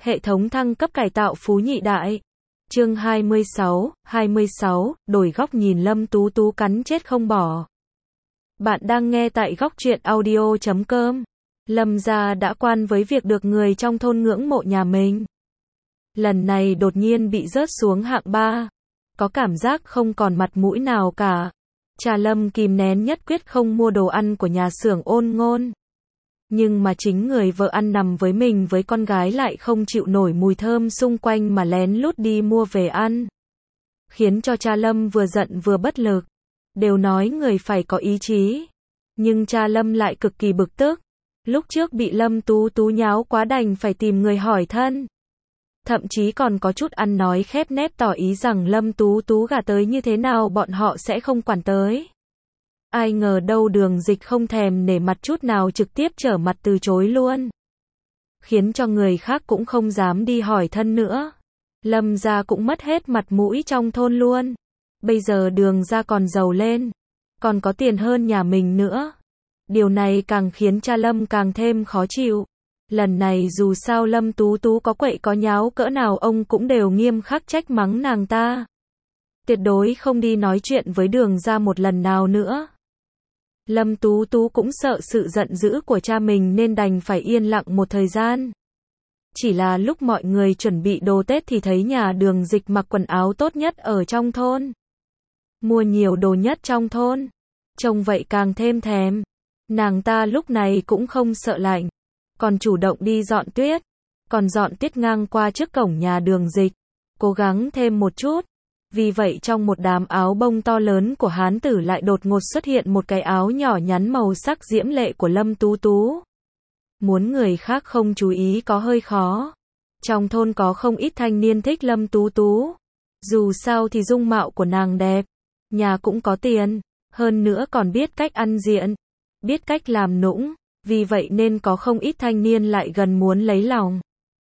Hệ thống thăng cấp cải tạo Phú Nhị Đại. Chương 26, đổi góc nhìn Lâm Tú Tú cắn chết không bỏ. Bạn đang nghe tại góc truyện audio.com. Lâm gia đã quan với việc được người trong thôn ngưỡng mộ nhà mình. Lần này đột nhiên bị rớt xuống hạng 3. Có cảm giác không còn mặt mũi nào cả. Cha Lâm kìm nén nhất quyết không mua đồ ăn của nhà xưởng Ôn Ngôn. Nhưng mà chính người vợ ăn nằm với mình với con gái lại không chịu nổi mùi thơm xung quanh mà lén lút đi mua về ăn. Khiến cho cha Lâm vừa giận vừa bất lực. Đều nói người phải có ý chí. Nhưng cha Lâm lại cực kỳ bực tức. Lúc trước bị Lâm Tú Tú nháo quá đành phải tìm người hỏi thân. Thậm chí còn có chút ăn nói khép nép tỏ ý rằng Lâm Tú Tú gả tới như thế nào bọn họ sẽ không quản tới. Ai ngờ đâu Đường Dịch không thèm nể mặt chút nào trực tiếp trở mặt từ chối luôn. Khiến cho người khác cũng không dám đi hỏi thân nữa. Lâm gia cũng mất hết mặt mũi trong thôn luôn. Bây giờ Đường gia còn giàu lên. Còn có tiền hơn nhà mình nữa. Điều này càng khiến cha Lâm càng thêm khó chịu. Lần này dù sao Lâm Tú Tú có quậy có nháo cỡ nào ông cũng đều nghiêm khắc trách mắng nàng ta. Tuyệt đối không đi nói chuyện với Đường gia một lần nào nữa. Lâm Tú Tú cũng sợ sự giận dữ của cha mình nên đành phải yên lặng một thời gian. Chỉ là lúc mọi người chuẩn bị đồ Tết thì thấy nhà Đường Dịch mặc quần áo tốt nhất ở trong thôn. Mua nhiều đồ nhất trong thôn. Trông vậy càng thêm thèm. Nàng ta lúc này cũng không sợ lạnh. Còn chủ động đi dọn tuyết. Còn dọn tuyết ngang qua trước cổng nhà Đường Dịch. Cố gắng thêm một chút. Vì vậy trong một đám áo bông to lớn của hán tử lại đột ngột xuất hiện một cái áo nhỏ nhắn màu sắc diễm lệ của Lâm Tú Tú. Muốn người khác không chú ý có hơi khó. Trong thôn có không ít thanh niên thích Lâm Tú Tú. Dù sao thì dung mạo của nàng đẹp. Nhà cũng có tiền. Hơn nữa còn biết cách ăn diện. Biết cách làm nũng. Vì vậy nên có không ít thanh niên lại gần muốn lấy lòng.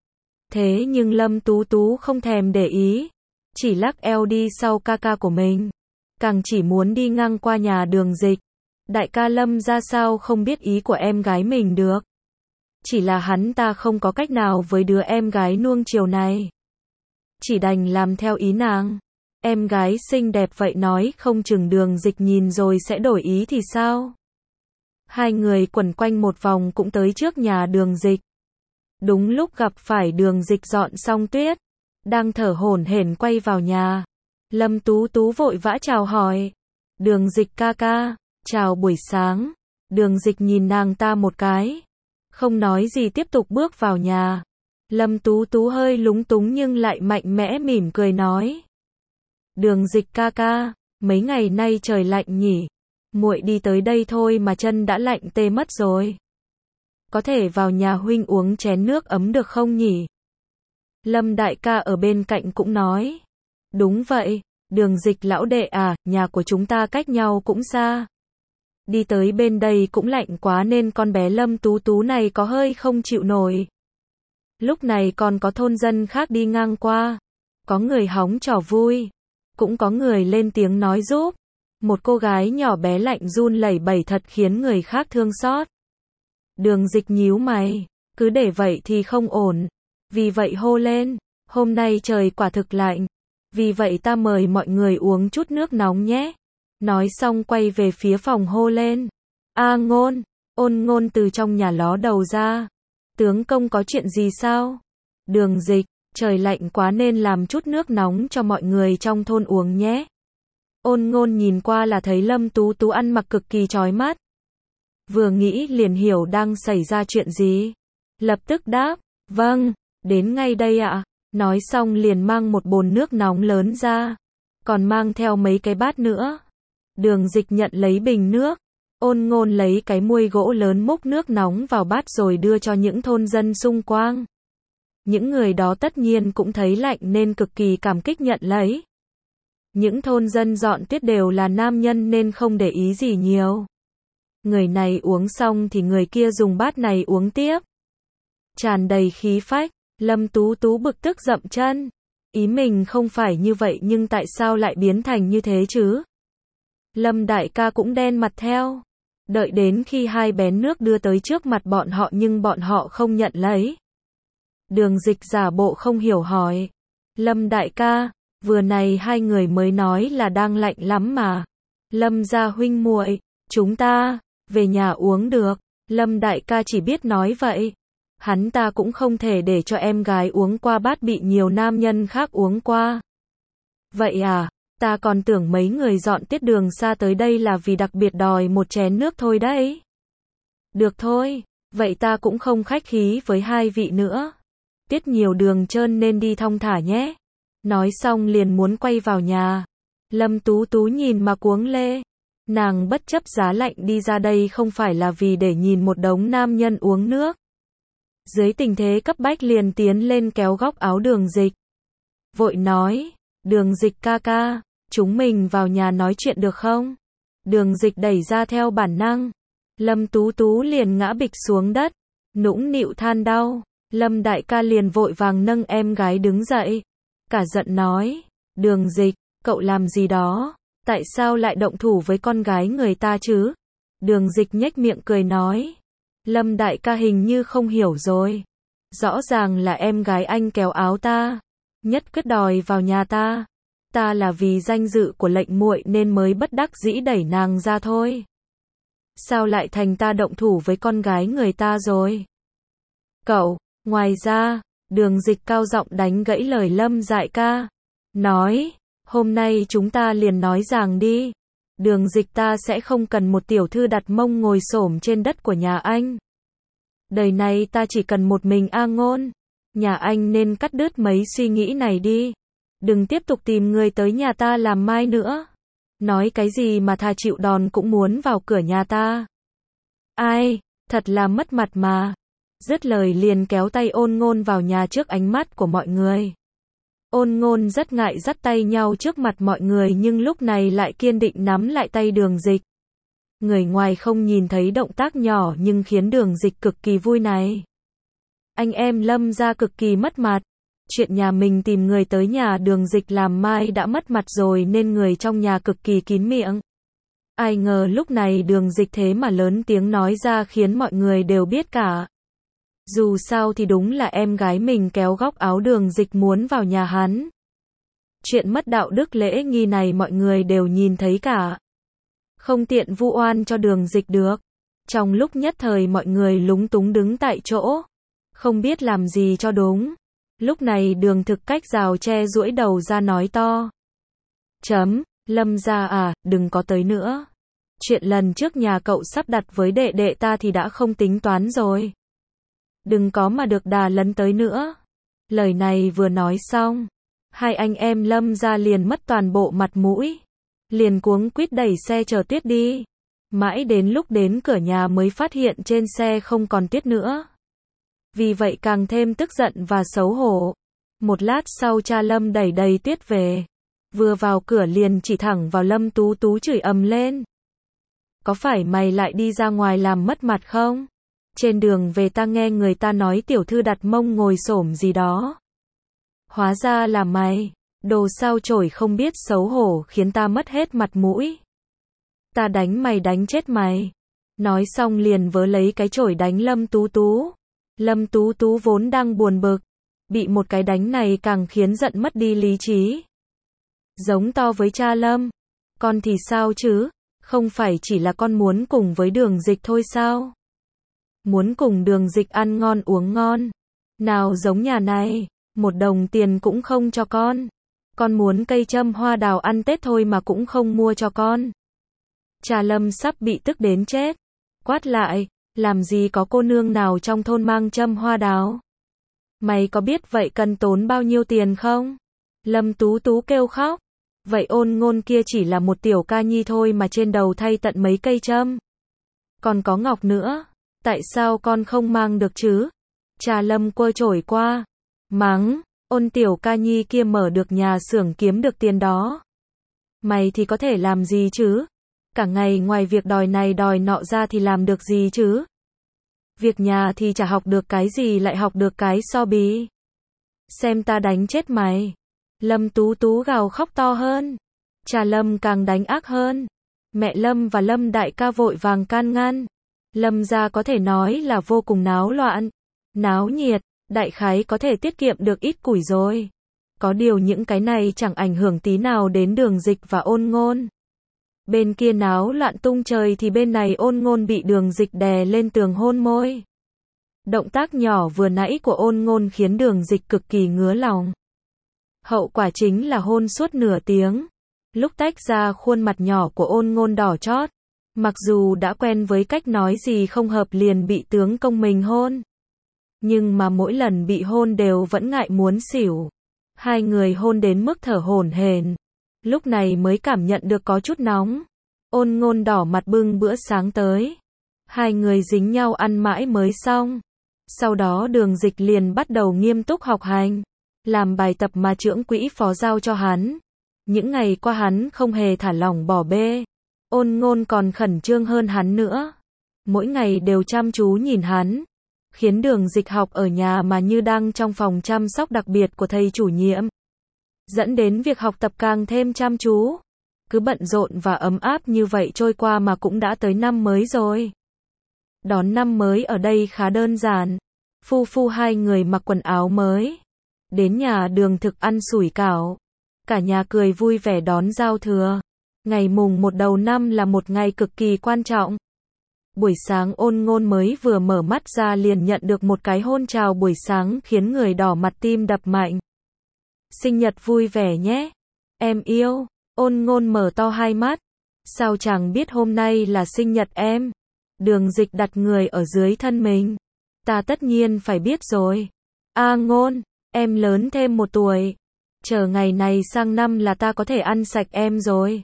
Thế nhưng Lâm Tú Tú không thèm để ý. Chỉ lắc eo đi sau ca ca của mình. Càng chỉ muốn đi ngang qua nhà Đường Dịch. Đại ca Lâm ra sao không biết ý của em gái mình được. Chỉ là hắn ta không có cách nào với đứa em gái nuông chiều này. Chỉ đành làm theo ý nàng. Em gái xinh đẹp vậy nói không chừng Đường Dịch nhìn rồi sẽ đổi ý thì sao. Hai người quẩn quanh một vòng cũng tới trước nhà Đường Dịch. Đúng lúc gặp phải Đường Dịch dọn xong tuyết. Đang thở hổn hển quay vào nhà. Lâm Tú Tú vội vã chào hỏi. Đường Dịch ca ca, chào buổi sáng. Đường Dịch nhìn nàng ta một cái. Không nói gì tiếp tục bước vào nhà. Lâm Tú Tú hơi lúng túng nhưng lại mạnh mẽ mỉm cười nói. Đường Dịch ca ca, mấy ngày nay trời lạnh nhỉ. Muội đi tới đây thôi mà chân đã lạnh tê mất rồi. Có thể vào nhà huynh uống chén nước ấm được không nhỉ? Lâm đại ca ở bên cạnh cũng nói. Đúng vậy, Đường Dịch lão đệ à, nhà của chúng ta cách nhau cũng xa. Đi tới bên đây cũng lạnh quá nên con bé Lâm Tú Tú này có hơi không chịu nổi. Lúc này còn có thôn dân khác đi ngang qua. Có người hóng trò vui. Cũng có người lên tiếng nói giúp. Một cô gái nhỏ bé lạnh run lẩy bẩy thật khiến người khác thương xót. Đường Dịch nhíu mày. Cứ để vậy thì không ổn. Vì vậy hô lên, hôm nay trời quả thực lạnh. Vì vậy ta mời mọi người uống chút nước nóng nhé. Nói xong quay về phía phòng hô lên. A Ngôn, Ôn Ngôn từ trong nhà ló đầu ra. Tướng công có chuyện gì sao? Đường Dịch, trời lạnh quá nên làm chút nước nóng cho mọi người trong thôn uống nhé. Ôn Ngôn nhìn qua là thấy Lâm Tú Tú ăn mặc cực kỳ chói mắt. Vừa nghĩ liền hiểu đang xảy ra chuyện gì. Lập tức đáp, vâng. Đến ngay đây ạ. Nói xong liền mang một bồn nước nóng lớn ra. Còn mang theo mấy cái bát nữa. Đường Dịch nhận lấy bình nước. Ôn Ngôn lấy cái muôi gỗ lớn múc nước nóng vào bát rồi đưa cho những thôn dân xung quanh. Những người đó tất nhiên cũng thấy lạnh nên cực kỳ cảm kích nhận lấy. Những thôn dân dọn tuyết đều là nam nhân nên không để ý gì nhiều. Người này uống xong thì người kia dùng bát này uống tiếp. Tràn đầy khí phách. Lâm Tú Tú bực tức dậm chân. Ý mình không phải như vậy nhưng tại sao lại biến thành như thế chứ? Lâm đại ca cũng đen mặt theo. Đợi đến khi hai bén nước đưa tới trước mặt bọn họ nhưng bọn họ không nhận lấy. Đường Dịch giả bộ không hiểu hỏi. Lâm đại ca, vừa này hai người mới nói là đang lạnh lắm mà. Lâm gia huynh muội, chúng ta về nhà uống được. Lâm đại ca chỉ biết nói vậy. Hắn ta cũng không thể để cho em gái uống qua bát bị nhiều nam nhân khác uống qua. Vậy à, ta còn tưởng mấy người dọn tiết đường xa tới đây là vì đặc biệt đòi một chén nước thôi đấy. Được thôi, vậy ta cũng không khách khí với hai vị nữa. Tiết nhiều đường trơn nên đi thong thả nhé. Nói xong liền muốn quay vào nhà. Lâm Tú Tú nhìn mà cuống lê. Nàng bất chấp giá lạnh đi ra đây không phải là vì để nhìn một đống nam nhân uống nước. Dưới tình thế cấp bách liền tiến lên kéo góc áo Đường Dịch. Vội nói, Đường Dịch ca ca, chúng mình vào nhà nói chuyện được không? Đường Dịch đẩy ra theo bản năng. Lâm Tú Tú liền ngã bịch xuống đất, nũng nịu than đau. Lâm đại ca liền vội vàng nâng em gái đứng dậy. Cả giận nói, Đường Dịch, cậu làm gì đó? Tại sao lại động thủ với con gái người ta chứ? Đường Dịch nhếch miệng cười nói, Lâm đại ca hình như không hiểu rồi. Rõ ràng là em gái anh kéo áo ta, nhất quyết đòi vào nhà ta. Ta là vì danh dự của lệnh muội nên mới bất đắc dĩ đẩy nàng ra thôi. Sao lại thành ta động thủ với con gái người ta rồi? Cậu, ngoài ra, Đường Dịch cao giọng đánh gãy lời Lâm đại ca. Nói, hôm nay chúng ta liền nói ràng đi. Đường Dịch ta sẽ không cần một tiểu thư đặt mông ngồi xổm trên đất của nhà anh. Đời này ta chỉ cần một mình A Ngôn. Nhà anh nên cắt đứt mấy suy nghĩ này đi. Đừng tiếp tục tìm người tới nhà ta làm mai nữa. Nói cái gì mà thà chịu đòn cũng muốn vào cửa nhà ta. Ai, thật là mất mặt mà. Dứt lời liền kéo tay Ôn Ngôn vào nhà trước ánh mắt của mọi người. Ôn Ngôn rất ngại dắt tay nhau trước mặt mọi người nhưng lúc này lại kiên định nắm lại tay Đường Dịch. Người ngoài không nhìn thấy động tác nhỏ nhưng khiến Đường Dịch cực kỳ vui này. Anh em Lâm gia cực kỳ mất mặt. Chuyện nhà mình tìm người tới nhà Đường Dịch làm mai đã mất mặt rồi nên người trong nhà cực kỳ kín miệng. Ai ngờ lúc này Đường Dịch thế mà lớn tiếng nói ra khiến mọi người đều biết cả. Dù sao thì đúng là em gái mình kéo góc áo Đường Dịch muốn vào nhà hắn. Chuyện mất đạo đức lễ nghi này mọi người đều nhìn thấy cả. Không tiện vu oan cho Đường Dịch được. Trong lúc nhất thời mọi người lúng túng đứng tại chỗ. Không biết làm gì cho đúng. Lúc này Đường Thực cách rào tre duỗi đầu ra nói to. Lâm gia à, đừng có tới nữa. Chuyện lần trước nhà cậu sắp đặt với đệ đệ ta thì đã không tính toán rồi. Đừng có mà được đà lấn tới nữa. Lời này vừa nói xong, hai anh em Lâm gia liền mất toàn bộ mặt mũi. Liền cuống quýt đẩy xe chở Tuyết đi. Mãi đến lúc đến cửa nhà mới phát hiện trên xe không còn Tuyết nữa. Vì vậy càng thêm tức giận và xấu hổ. Một lát sau cha Lâm đẩy đầy Tuyết về. Vừa vào cửa liền chỉ thẳng vào Lâm Tú Tú chửi ầm lên. Có phải mày lại đi ra ngoài làm mất mặt không? Trên đường về ta nghe người ta nói tiểu thư đặt mông ngồi xổm gì đó. Hóa ra là mày. Đồ sao chổi không biết xấu hổ khiến ta mất hết mặt mũi. Ta đánh mày đánh chết mày. Nói xong liền vớ lấy cái chổi đánh Lâm Tú Tú. Lâm Tú Tú vốn đang buồn bực. Bị một cái đánh này càng khiến giận mất đi lý trí. Giống to với cha Lâm. Con thì sao chứ? Không phải chỉ là con muốn cùng với Đường Dịch thôi sao? Muốn cùng Đường Dịch ăn ngon uống ngon. Nào giống nhà này, 1 đồng tiền cũng không cho con. Con muốn cây châm hoa đào ăn Tết thôi mà cũng không mua cho con. Cha Lâm sắp bị tức đến chết. Quát lại, làm gì có cô nương nào trong thôn mang châm hoa đào? Mày có biết vậy cần tốn bao nhiêu tiền không? Lâm Tú Tú kêu khóc. Vậy Ôn Ngôn kia chỉ là một tiểu ca nhi thôi mà trên đầu thay tận mấy cây châm. Còn có ngọc nữa. Tại sao con không mang được chứ? Cha Lâm quơ chổi qua. Mắng, Ôn tiểu ca nhi kia mở được nhà xưởng kiếm được tiền đó. Mày thì có thể làm gì chứ? Cả ngày ngoài việc đòi này đòi nọ ra thì làm được gì chứ? Việc nhà thì chả học được cái gì lại học được cái so bì. Xem ta đánh chết mày. Lâm Tú Tú gào khóc to hơn. Cha Lâm càng đánh ác hơn. Mẹ Lâm và Lâm đại ca vội vàng can ngăn. Lâm gia có thể nói là vô cùng náo loạn, náo nhiệt. đại khái có thể tiết kiệm được ít củi rồi. Có điều những cái này chẳng ảnh hưởng tí nào đến Đường Dịch và Ôn Ngôn. Bên kia náo loạn tung trời thì bên này Ôn Ngôn bị Đường Dịch đè lên tường hôn môi. Động tác nhỏ vừa nãy của Ôn Ngôn khiến Đường Dịch cực kỳ ngứa lòng. Hậu quả chính là hôn suốt nửa tiếng. Lúc tách ra khuôn mặt nhỏ của Ôn Ngôn đỏ chót. Mặc dù đã quen với cách nói gì không hợp liền bị tướng công mình hôn. Nhưng mà mỗi lần bị hôn đều vẫn ngại muốn xỉu. Hai người hôn đến mức thở hổn hển. Lúc này mới cảm nhận được có chút nóng. Ôn Ngôn đỏ mặt bưng bữa sáng tới. Hai người dính nhau ăn mãi mới xong. Sau đó Đường Dịch liền bắt đầu nghiêm túc học hành. Làm bài tập mà trưởng quỹ phó giao cho hắn. Những ngày qua hắn không hề thả lỏng bỏ bê. Ôn Ngôn còn khẩn trương hơn hắn nữa. Mỗi ngày đều chăm chú nhìn hắn. Khiến Đường Dịch học ở nhà mà như đang trong phòng chăm sóc đặc biệt của thầy chủ nhiệm. Dẫn đến việc học tập càng thêm chăm chú. Cứ bận rộn và ấm áp như vậy trôi qua mà cũng đã tới năm mới rồi. Đón năm mới ở đây khá đơn giản. Phu hai người mặc quần áo mới. Đến nhà Đường Thực ăn sủi cảo. Cả nhà cười vui vẻ đón giao thừa. Ngày mùng 1 đầu năm là một ngày cực kỳ quan trọng. Buổi sáng Ôn Ngôn mới vừa mở mắt ra liền nhận được một cái hôn chào buổi sáng khiến người đỏ mặt tim đập mạnh. Sinh nhật vui vẻ nhé. Em yêu. Ôn Ngôn mở to hai mắt. Sao chẳng biết hôm nay là sinh nhật em? Đường Dịch đặt người ở dưới thân mình. Ta tất nhiên phải biết rồi. Ngôn, em lớn thêm 1 tuổi. Chờ ngày này sang năm là ta có thể ăn sạch em rồi.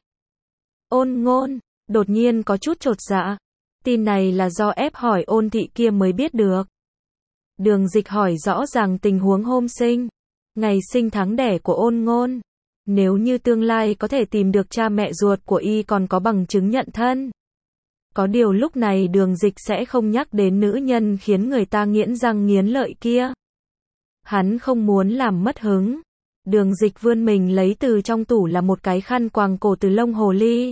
Ôn Ngôn, đột nhiên có chút chột dạ. Tin này là do ép hỏi Ôn thị kia mới biết được. Đường Dịch hỏi rõ ràng tình huống hôm sinh, ngày sinh tháng đẻ của Ôn Ngôn. Nếu như tương lai có thể tìm được cha mẹ ruột của y còn có bằng chứng nhận thân. Có điều lúc này Đường Dịch sẽ không nhắc đến nữ nhân khiến người ta nghiến răng nghiến lợi kia. Hắn không muốn làm mất hứng. Đường Dịch vươn mình lấy từ trong tủ là một cái khăn quàng cổ từ lông hồ ly.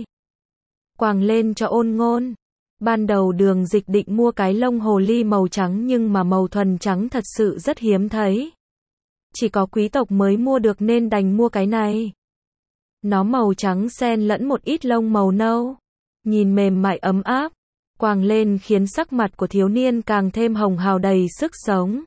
Quàng lên cho Ôn Ngôn. Ban đầu Đường Dịch định mua cái lông hồ ly màu trắng nhưng mà màu thuần trắng thật sự rất hiếm thấy. Chỉ có quý tộc mới mua được nên đành mua cái này. Nó màu trắng xen lẫn một ít lông màu nâu. Nhìn mềm mại ấm áp. Quàng lên khiến sắc mặt của thiếu niên càng thêm hồng hào đầy sức sống.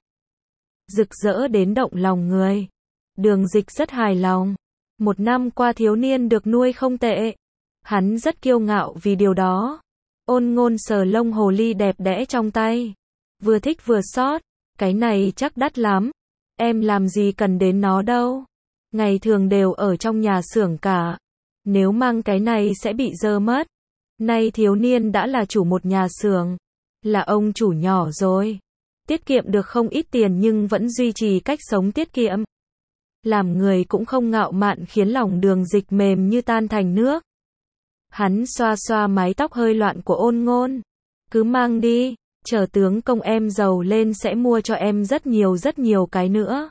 Rực rỡ đến động lòng người. Đường Dịch rất hài lòng. 1 năm qua thiếu niên được nuôi không tệ. Hắn rất kiêu ngạo vì điều đó. Ôn Ngôn sờ lông hồ ly đẹp đẽ trong tay. Vừa thích vừa xót. Cái này chắc đắt lắm. Em làm gì cần đến nó đâu. Ngày thường đều ở trong nhà xưởng cả. Nếu mang cái này sẽ bị dơ mất. Nay thiếu niên đã là chủ một nhà xưởng. Là ông chủ nhỏ rồi. Tiết kiệm được không ít tiền nhưng vẫn duy trì cách sống tiết kiệm. Làm người cũng không ngạo mạn khiến lòng Đường Dịch mềm như tan thành nước. Hắn xoa xoa mái tóc hơi loạn của Ôn Ngôn. Cứ mang đi, chờ tướng công em giàu lên sẽ mua cho em rất nhiều cái nữa.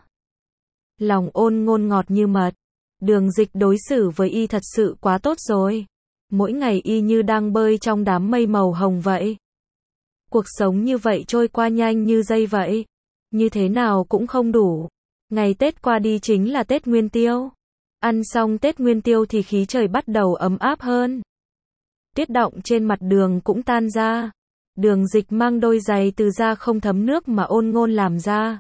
Lòng Ôn Ngôn ngọt như mật. Đường Dịch đối xử với y thật sự quá tốt rồi. Mỗi ngày y như đang bơi trong đám mây màu hồng vậy. Cuộc sống như vậy trôi qua nhanh như giây vậy. Như thế nào cũng không đủ. Ngày Tết qua đi chính là Tết Nguyên Tiêu. Ăn xong Tết Nguyên Tiêu thì khí trời bắt đầu ấm áp hơn. Tuyết đọng trên mặt đường cũng tan ra. Đường Dịch mang đôi giày từ da không thấm nước mà Ôn Ngôn làm ra.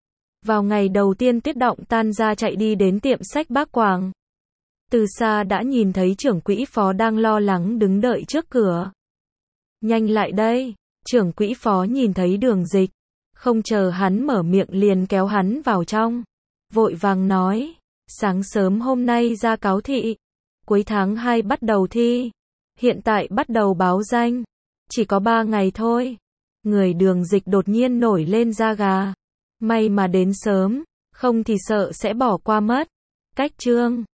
Vào ngày đầu tiên tuyết đọng tan ra chạy đi đến tiệm sách Bác Quảng. Từ xa đã nhìn thấy trưởng quỹ phó đang lo lắng đứng đợi trước cửa. Nhanh lại đây, trưởng quỹ phó nhìn thấy Đường Dịch. Không chờ hắn mở miệng liền kéo hắn vào trong. Vội vàng nói, sáng sớm hôm nay ra cáo thị. Cuối tháng 2 bắt đầu thi. Hiện tại bắt đầu báo danh. Chỉ có 3 ngày thôi. Người Đường Dịch đột nhiên nổi lên da gà. May mà đến sớm, không thì sợ sẽ bỏ qua mất. Cách chương